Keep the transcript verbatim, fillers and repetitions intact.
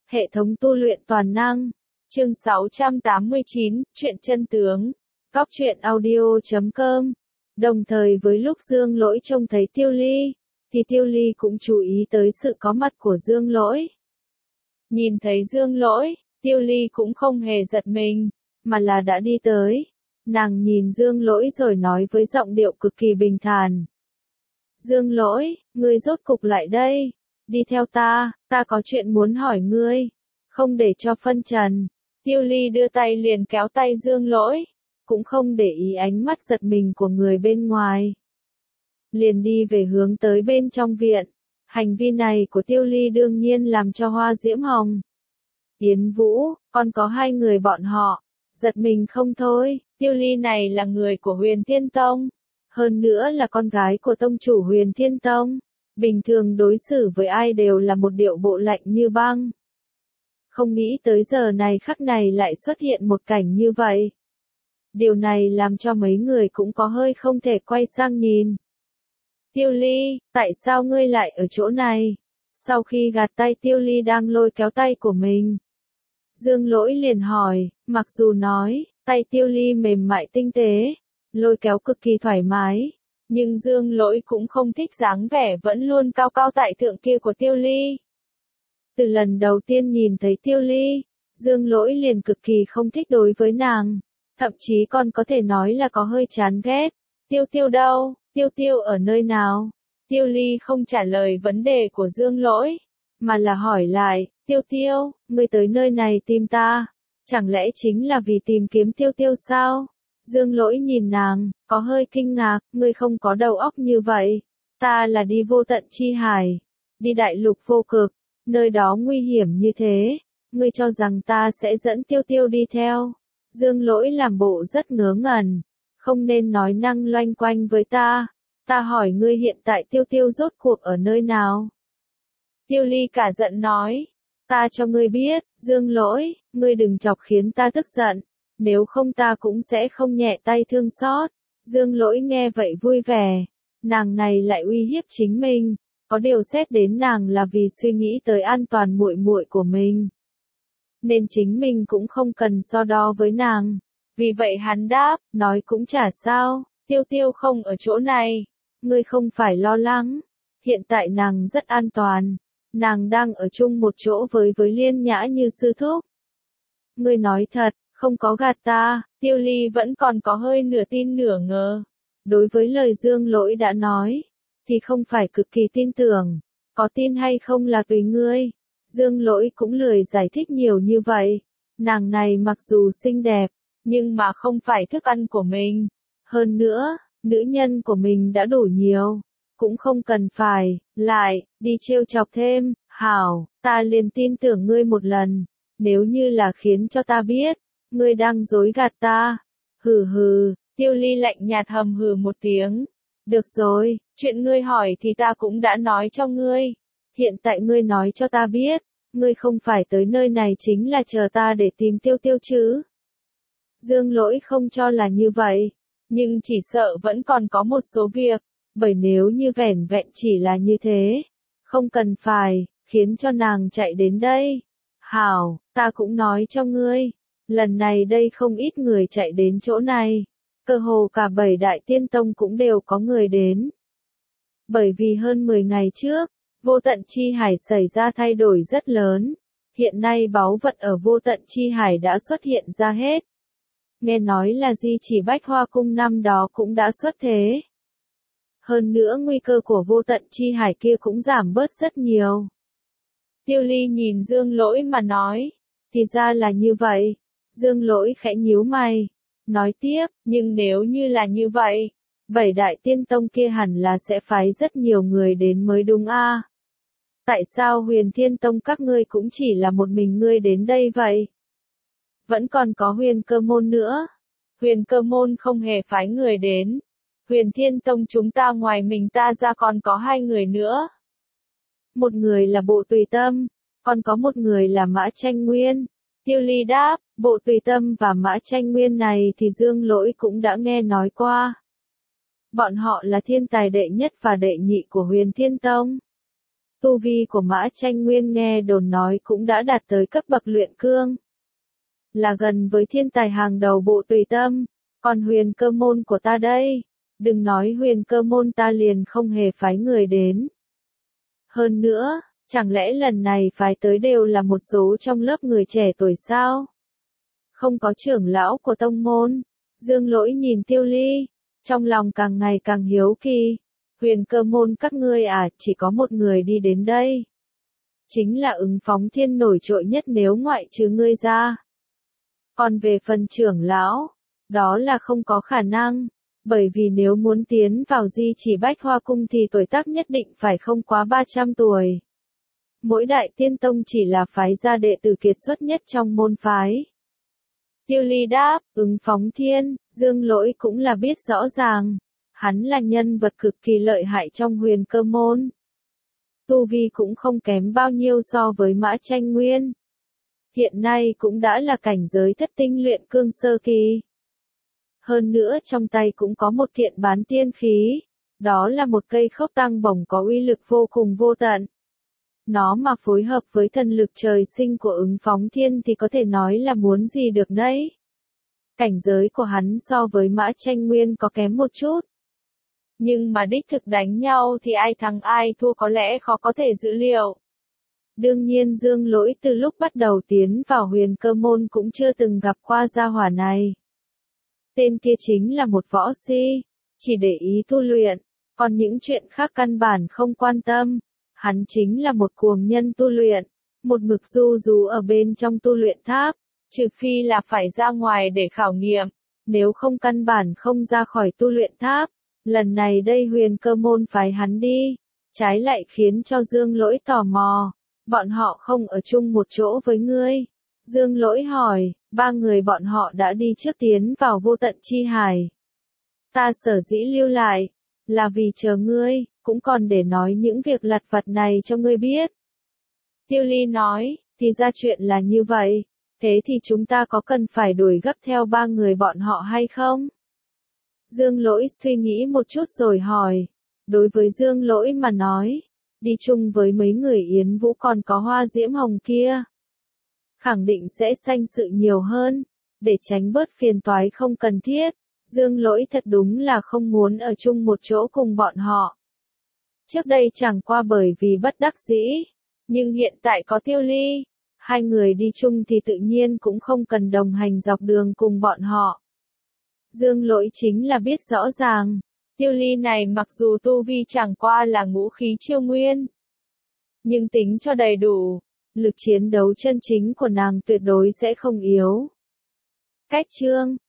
Hệ thống tu luyện toàn năng. Chương sáu trăm tám mươi chín, Truyện chân tướng. Cóc truyện audio chấm com. Đồng thời với lúc Dương Lỗi trông thấy Tiêu Ly, thì Tiêu Ly cũng chú ý tới sự có mặt của Dương Lỗi. Nhìn thấy Dương Lỗi, Tiêu Ly cũng không hề giật mình, mà là đã đi tới. Nàng nhìn Dương Lỗi rồi nói với giọng điệu cực kỳ bình thản. Dương Lỗi, ngươi rốt cục lại đây. Đi theo ta, ta có chuyện muốn hỏi ngươi. Không để cho phân trần. Tiêu Ly đưa tay liền kéo tay Dương Lỗi, cũng không để ý ánh mắt giật mình của người bên ngoài. Liền đi về hướng tới bên trong viện. Hành vi này của Tiêu Ly đương nhiên làm cho Hoa Diễm Hồng, Yến Vũ, còn có hai người bọn họ, giật mình không thôi. Tiêu Ly này là người của Huyền Thiên Tông, hơn nữa là con gái của tông chủ Huyền Thiên Tông. Bình thường đối xử với ai đều là một điệu bộ lạnh như băng. Không nghĩ tới giờ này khắc này lại xuất hiện một cảnh như vậy. Điều này làm cho mấy người cũng có hơi không thể quay sang nhìn. Tiêu Ly, tại sao ngươi lại ở chỗ này? Sau khi gạt tay Tiêu Ly đang lôi kéo tay của mình, Dương Lỗi liền hỏi, mặc dù nói, tay Tiêu Ly mềm mại tinh tế, lôi kéo cực kỳ thoải mái, nhưng Dương Lỗi cũng không thích dáng vẻ vẫn luôn cao cao tại thượng kia của Tiêu Ly. Từ lần đầu tiên nhìn thấy Tiêu Ly, Dương Lỗi liền cực kỳ không thích đối với nàng, thậm chí còn có thể nói là có hơi chán ghét. Tiêu Tiêu đâu? Tiêu Tiêu ở nơi nào? Tiêu Ly không trả lời vấn đề của Dương Lỗi, mà là hỏi lại, Tiêu Tiêu, ngươi tới nơi này tìm ta, chẳng lẽ chính là vì tìm kiếm Tiêu Tiêu sao? Dương Lỗi nhìn nàng, có hơi kinh ngạc, ngươi không có đầu óc như vậy, ta là đi vô tận chi hải, đi đại lục vô cực, nơi đó nguy hiểm như thế, ngươi cho rằng ta sẽ dẫn Tiêu Tiêu đi theo? Dương Lỗi làm bộ rất ngớ ngẩn, không nên nói năng loanh quanh với ta, ta hỏi ngươi hiện tại Tiêu Tiêu rốt cuộc ở nơi nào? Tiêu Ly cả giận nói, ta cho ngươi biết, Dương Lỗi, ngươi đừng chọc khiến ta tức giận, nếu không ta cũng sẽ không nhẹ tay thương xót. Dương Lỗi nghe vậy vui vẻ, nàng này lại uy hiếp chính mình, có điều xét đến nàng là vì suy nghĩ tới an toàn muội muội của mình, nên chính mình cũng không cần so đo với nàng. Vì vậy hắn đáp, nói cũng chả sao, Tiêu Tiêu không ở chỗ này, ngươi không phải lo lắng, hiện tại nàng rất an toàn, nàng đang ở chung một chỗ với với Liên Nhã Như sư thúc. Ngươi nói thật, không có gạt ta. Tiêu Ly vẫn còn có hơi nửa tin nửa ngờ. Đối với lời Dương Lỗi đã nói, thì không phải cực kỳ tin tưởng, có tin hay không là tùy ngươi. Dương Lỗi cũng lười giải thích nhiều như vậy, nàng này mặc dù xinh đẹp, nhưng mà không phải thức ăn của mình. Hơn nữa, nữ nhân của mình đã đủ nhiều, cũng không cần phải, lại, đi trêu chọc thêm. Hảo, ta liền tin tưởng ngươi một lần, nếu như là khiến cho ta biết, ngươi đang dối gạt ta. Hừ hừ, Tiêu Ly lạnh nhạt hầm hừ một tiếng. Được rồi, chuyện ngươi hỏi thì ta cũng đã nói cho ngươi. Hiện tại ngươi nói cho ta biết, ngươi không phải tới nơi này chính là chờ ta để tìm Tiêu Tiêu chứ? Dương Lỗi không cho là như vậy, nhưng chỉ sợ vẫn còn có một số việc, bởi nếu như vẻn vẹn chỉ là như thế, không cần phải, khiến cho nàng chạy đến đây. Hảo, ta cũng nói cho ngươi, lần này đây không ít người chạy đến chỗ này, cơ hồ cả bảy đại tiên tông cũng đều có người đến. Bởi vì hơn mười ngày trước, vô tận chi hải xảy ra thay đổi rất lớn, hiện nay báu vật ở vô tận chi hải đã xuất hiện ra hết. Nghe nói là di chỉ Bách Hoa Cung năm đó cũng đã xuất thế. Hơn nữa nguy cơ của vô tận chi hải kia cũng giảm bớt rất nhiều. Tiêu Ly nhìn Dương Lỗi mà nói, thì ra là như vậy. Dương Lỗi khẽ nhíu mày, nói tiếp, nhưng nếu như là như vậy, bảy đại tiên tông kia hẳn là sẽ phái rất nhiều người đến mới đúng a. Tại sao Huyền Thiên Tông các ngươi cũng chỉ là một mình ngươi đến đây vậy? Vẫn còn có Huyền Cơ Môn nữa. Huyền Cơ Môn không hề phái người đến. Huyền Thiên Tông chúng ta ngoài mình ta ra còn có hai người nữa. Một người là Bộ Tùy Tâm, còn có một người là Mã Tranh Nguyên. Tiêu Ly đáp, Bộ Tùy Tâm và Mã Tranh Nguyên này thì Dương Lỗi cũng đã nghe nói qua. Bọn họ là thiên tài đệ nhất và đệ nhị của Huyền Thiên Tông. Tu vi của Mã Tranh Nguyên nghe đồn nói cũng đã đạt tới cấp bậc luyện cương. Là gần với thiên tài hàng đầu bộ tùy tâm, còn huyền cơ môn của ta đây, đừng nói huyền cơ môn ta liền không hề phái người đến. Hơn nữa, chẳng lẽ lần này phái tới đều là một số trong lớp người trẻ tuổi sao? Không có trưởng lão của tông môn. Dương Lỗi nhìn Tiêu Ly, trong lòng càng ngày càng hiếu kỳ. Huyền cơ môn các ngươi à, chỉ có một người đi đến đây. Chính là Ứng Phóng Thiên nổi trội nhất nếu ngoại trừ ngươi ra. Còn về phần trưởng lão, đó là không có khả năng, bởi vì nếu muốn tiến vào Di Chỉ Bách Hoa Cung thì tuổi tác nhất định phải không quá ba trăm tuổi. Mỗi đại tiên tông chỉ là phái gia đệ tử kiệt xuất nhất trong môn phái. Tiêu Ly đáp, Ứng Phóng Thiên, Dương Lỗi cũng là biết rõ ràng. Hắn là nhân vật cực kỳ lợi hại trong huyền cơ môn. Tu vi cũng không kém bao nhiêu so với Mã Tranh Nguyên. Hiện nay cũng đã là cảnh giới thất tinh luyện cương sơ kỳ. Hơn nữa trong tay cũng có một kiện bán tiên khí. Đó là một cây khốc tăng bổng có uy lực vô cùng vô tận. Nó mà phối hợp với thần lực trời sinh của Ứng Phóng Thiên thì có thể nói là muốn gì được nấy. Cảnh giới của hắn so với Mã Tranh Nguyên có kém một chút. Nhưng mà đích thực đánh nhau thì ai thắng ai thua có lẽ khó có thể dự liệu. Đương nhiên Dương Lỗi từ lúc bắt đầu tiến vào huyền cơ môn cũng chưa từng gặp qua gia hỏa này. Tên kia chính là một võ si, chỉ để ý tu luyện, còn những chuyện khác căn bản không quan tâm. Hắn chính là một cuồng nhân tu luyện, một mực du rú ở bên trong tu luyện tháp, trừ phi là phải ra ngoài để khảo nghiệm, nếu không căn bản không ra khỏi tu luyện tháp. Lần này đây huyền cơ môn phái hắn đi, trái lại khiến cho Dương Lỗi tò mò, bọn họ không ở chung một chỗ với ngươi. Dương Lỗi hỏi, ba người bọn họ đã đi trước tiến vào vô tận chi hải. Ta sở dĩ lưu lại, là vì chờ ngươi, cũng còn để nói những việc lặt vặt này cho ngươi biết. Tiêu Ly nói, thì ra chuyện là như vậy, thế thì chúng ta có cần phải đuổi gấp theo ba người bọn họ hay không? Dương Lỗi suy nghĩ một chút rồi hỏi, đối với Dương Lỗi mà nói, đi chung với mấy người Yến Vũ còn có Hoa Diễm Hồng kia. Khẳng định sẽ sanh sự nhiều hơn, để tránh bớt phiền toái không cần thiết. Dương Lỗi thật đúng là không muốn ở chung một chỗ cùng bọn họ. Trước đây chẳng qua bởi vì bất đắc dĩ, nhưng hiện tại có Tiêu Ly, hai người đi chung thì tự nhiên cũng không cần đồng hành dọc đường cùng bọn họ. Dương Lỗi chính là biết rõ ràng, Tiêu Ly này mặc dù tu vi chẳng qua là ngũ khí chiêu nguyên, nhưng tính cho đầy đủ, lực chiến đấu chân chính của nàng tuyệt đối sẽ không yếu. Cách chương